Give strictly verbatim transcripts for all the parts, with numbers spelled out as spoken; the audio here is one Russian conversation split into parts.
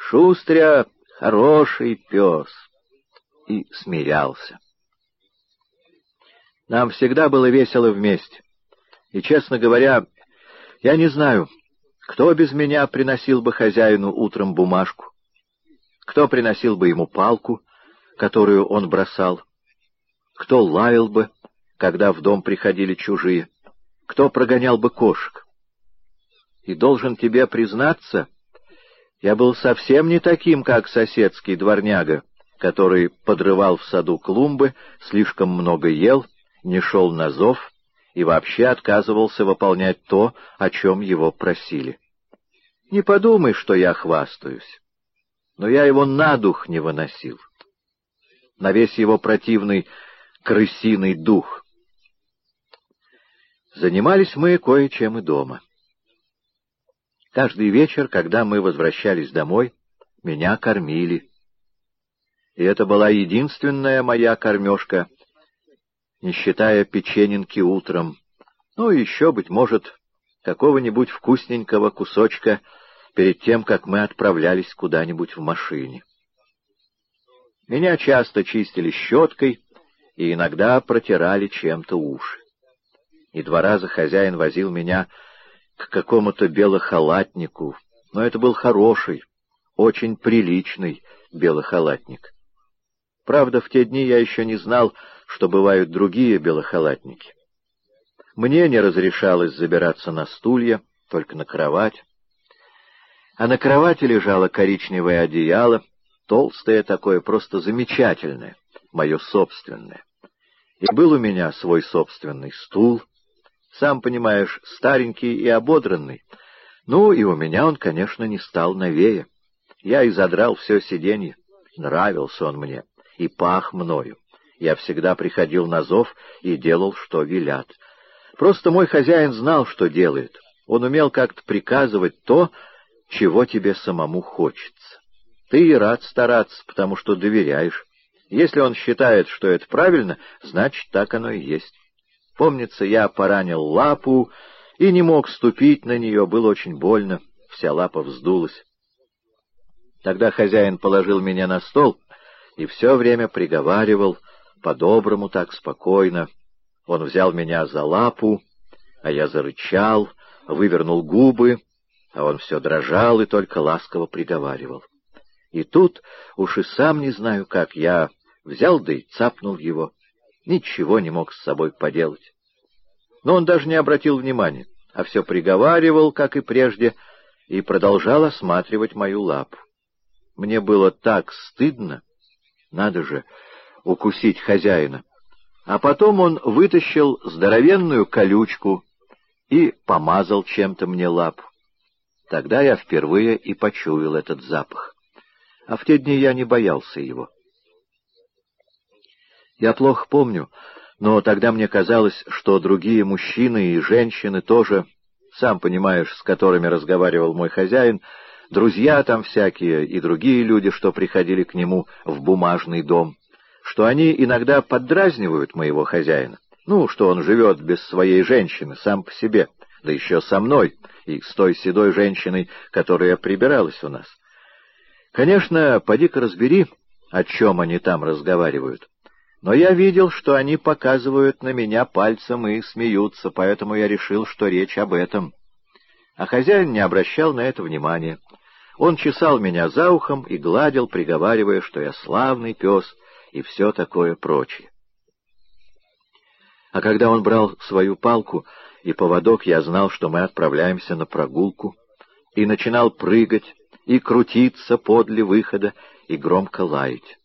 Шустря — хороший пес, и смирялся. Нам всегда было весело вместе, и, честно говоря, я не знаю, кто без меня приносил бы хозяину утром бумажку, кто приносил бы ему палку, которую он бросал, кто лаял бы, когда в дом приходили чужие, кто прогонял бы кошек. И должен тебе признаться, я был совсем не таким, как соседский дворняга, который подрывал в саду клумбы, слишком много ел, не шел на зов и вообще отказывался выполнять то, о чем его просили. Не подумай, что я хвастаюсь, но я его на дух не выносил, на весь его противный крысиный дух. Занимались мы кое-чем и дома. Каждый вечер, когда мы возвращались домой, меня кормили. И это была единственная моя кормежка, не считая печенинки утром, ну и еще, быть может, какого-нибудь вкусненького кусочка перед тем, как мы отправлялись куда-нибудь в машине. Меня часто чистили щеткой и иногда протирали чем-то уши. И два раза хозяин возил меня к какому-то белохалатнику, но это был хороший, очень приличный белохалатник. Правда, в те дни я еще не знал, что бывают другие белохалатники. Мне не разрешалось забираться на стулья, только на кровать. А на кровати лежало коричневое одеяло, толстое такое, просто замечательное, мое собственное. И был у меня свой собственный стул, сам понимаешь, старенький и ободранный. Ну, и у меня он, конечно, не стал новее. Я и задрал все сиденье. Нравился он мне и пах мною. Я всегда приходил на зов и делал, что велят. Просто мой хозяин знал, что делает. Он умел как-то приказывать то, чего тебе самому хочется. Ты и рад стараться, потому что доверяешь. Если он считает, что это правильно, значит, так оно и есть. Помнится, я поранил лапу и не мог ступить на нее, было очень больно, вся лапа вздулась. Тогда хозяин положил меня на стол и все время приговаривал, по-доброму так, спокойно. Он взял меня за лапу, а я зарычал, вывернул губы, а он все дрожал и только ласково приговаривал. И тут, уж и сам не знаю как, я взял да и цапнул его. Ничего не мог с собой поделать. Но он даже не обратил внимания, а все приговаривал, как и прежде, и продолжал осматривать мою лапу. Мне было так стыдно, надо же, укусить хозяина. А потом он вытащил здоровенную колючку и помазал чем-то мне лапу. Тогда я впервые и почуял этот запах. А в те дни я не боялся его. Я плохо помню, но тогда мне казалось, что другие мужчины и женщины тоже, сам понимаешь, с которыми разговаривал мой хозяин, друзья там всякие и другие люди, что приходили к нему в бумажный дом, что они иногда поддразнивают моего хозяина, ну, что он живет без своей женщины, сам по себе, да еще со мной и с той седой женщиной, которая прибиралась у нас. Конечно, поди-ка разбери, о чем они там разговаривают. Но я видел, что они показывают на меня пальцем и смеются, поэтому я решил, что речь об этом. А хозяин не обращал на это внимания. Он чесал меня за ухом и гладил, приговаривая, что я славный пес и все такое прочее. А когда он брал свою палку и поводок, я знал, что мы отправляемся на прогулку, и начинал прыгать и крутиться подле выхода и громко лаять.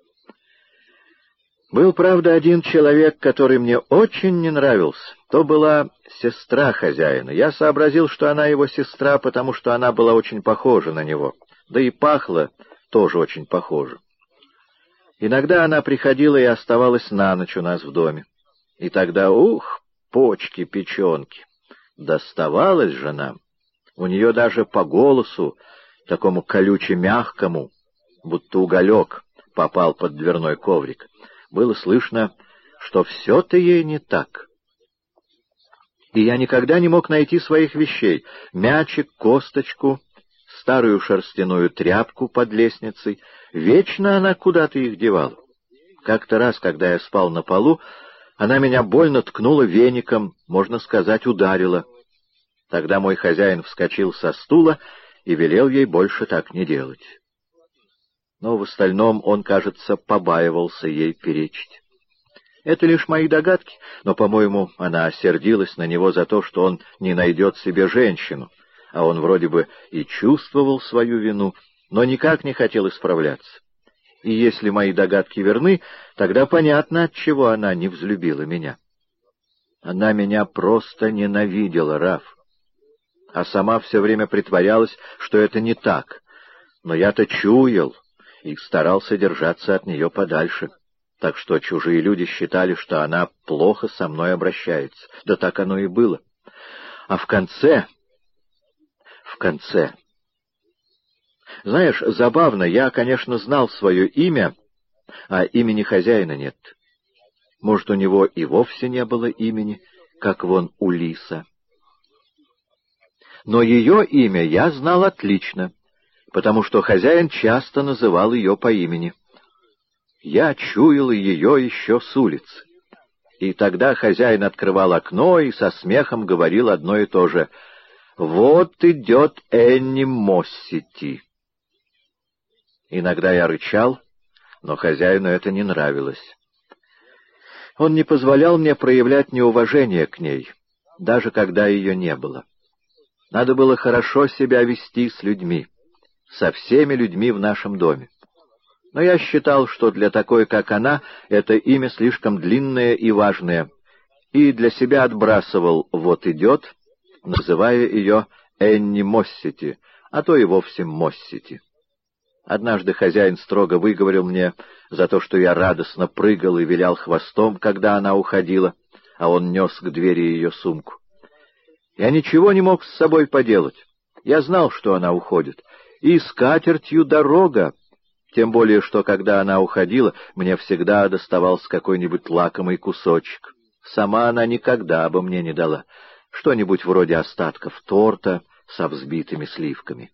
Был, правда, один человек, который мне очень не нравился. То была сестра хозяина. Я сообразил, что она его сестра, потому что она была очень похожа на него. Да и пахла тоже очень похоже. Иногда она приходила и оставалась на ночь у нас в доме. И тогда, ух, почки-печенки! Доставалась же нам. У нее даже по голосу, такому колюче-мягкому, будто уголек попал под дверной коврик, было слышно, что все-то ей не так. И я никогда не мог найти своих вещей — мячик, косточку, старую шерстяную тряпку под лестницей. Вечно она куда-то их девала. Как-то раз, когда я спал на полу, она меня больно ткнула веником, можно сказать, ударила. Тогда мой хозяин вскочил со стула и велел ей больше так не делать. Но в остальном он, кажется, побаивался ей перечить. Это лишь мои догадки, но, по-моему, она осердилась на него за то, что он не найдет себе женщину, а он вроде бы и чувствовал свою вину, но никак не хотел исправляться. И если мои догадки верны, тогда понятно, отчего она не взлюбила меня. Она меня просто ненавидела, Раф, а сама все время притворялась, что это не так, но я-то чуял и старался держаться от нее подальше. Так что чужие люди считали, что она плохо со мной обращается. Да так оно и было. А в конце... В конце... Знаешь, забавно, я, конечно, знал свое имя, а имени хозяина нет. Может, у него и вовсе не было имени, как вон у Лиса. Но ее имя я знал отлично, потому что хозяин часто называл ее по имени. Я чуял ее еще с улицы. И тогда хозяин открывал окно и со смехом говорил одно и то же: «Вот идет Энни Моссити». Иногда я рычал, но хозяину это не нравилось. Он не позволял мне проявлять неуважение к ней, даже когда ее не было. Надо было хорошо себя вести с людьми, со всеми людьми в нашем доме. Но я считал, что для такой, как она, это имя слишком длинное и важное, и для себя отбрасывал «вот идет», называя ее Энни Моссити, а то и вовсе Моссити. Однажды хозяин строго выговорил мне за то, что я радостно прыгал и вилял хвостом, когда она уходила, а он нес к двери ее сумку. Я ничего не мог с собой поделать. Я знал, что она уходит, и скатертью дорога. Тем более, что, когда она уходила, мне всегда доставался какой-нибудь лакомый кусочек. Сама она никогда бы мне не дала. Что-нибудь вроде остатков торта со взбитыми сливками.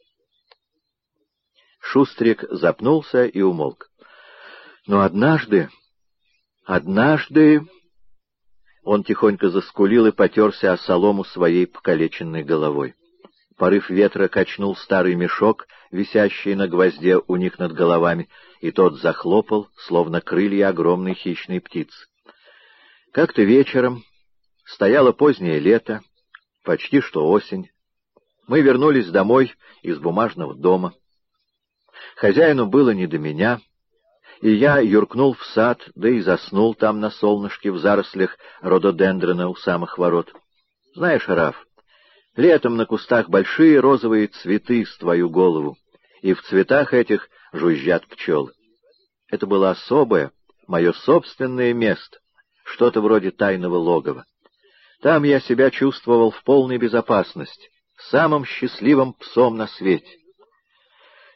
Шустрик запнулся и умолк. Но однажды, однажды... Он тихонько заскулил и потерся о солому своей покалеченной головой. Порыв ветра качнул старый мешок, висящий на гвозде у них над головами, и тот захлопал, словно крылья огромной хищной птицы. Как-то вечером, стояло позднее лето, почти что осень, мы вернулись домой из бумажного дома. Хозяину было не до меня, и я юркнул в сад, да и заснул там на солнышке в зарослях рододендрона у самых ворот. Знаешь, Раф, летом на кустах большие розовые цветы с твою голову, и в цветах этих жужжат пчелы. Это было особое, мое собственное место, что-то вроде тайного логова. Там я себя чувствовал в полной безопасности, самым счастливым псом на свете.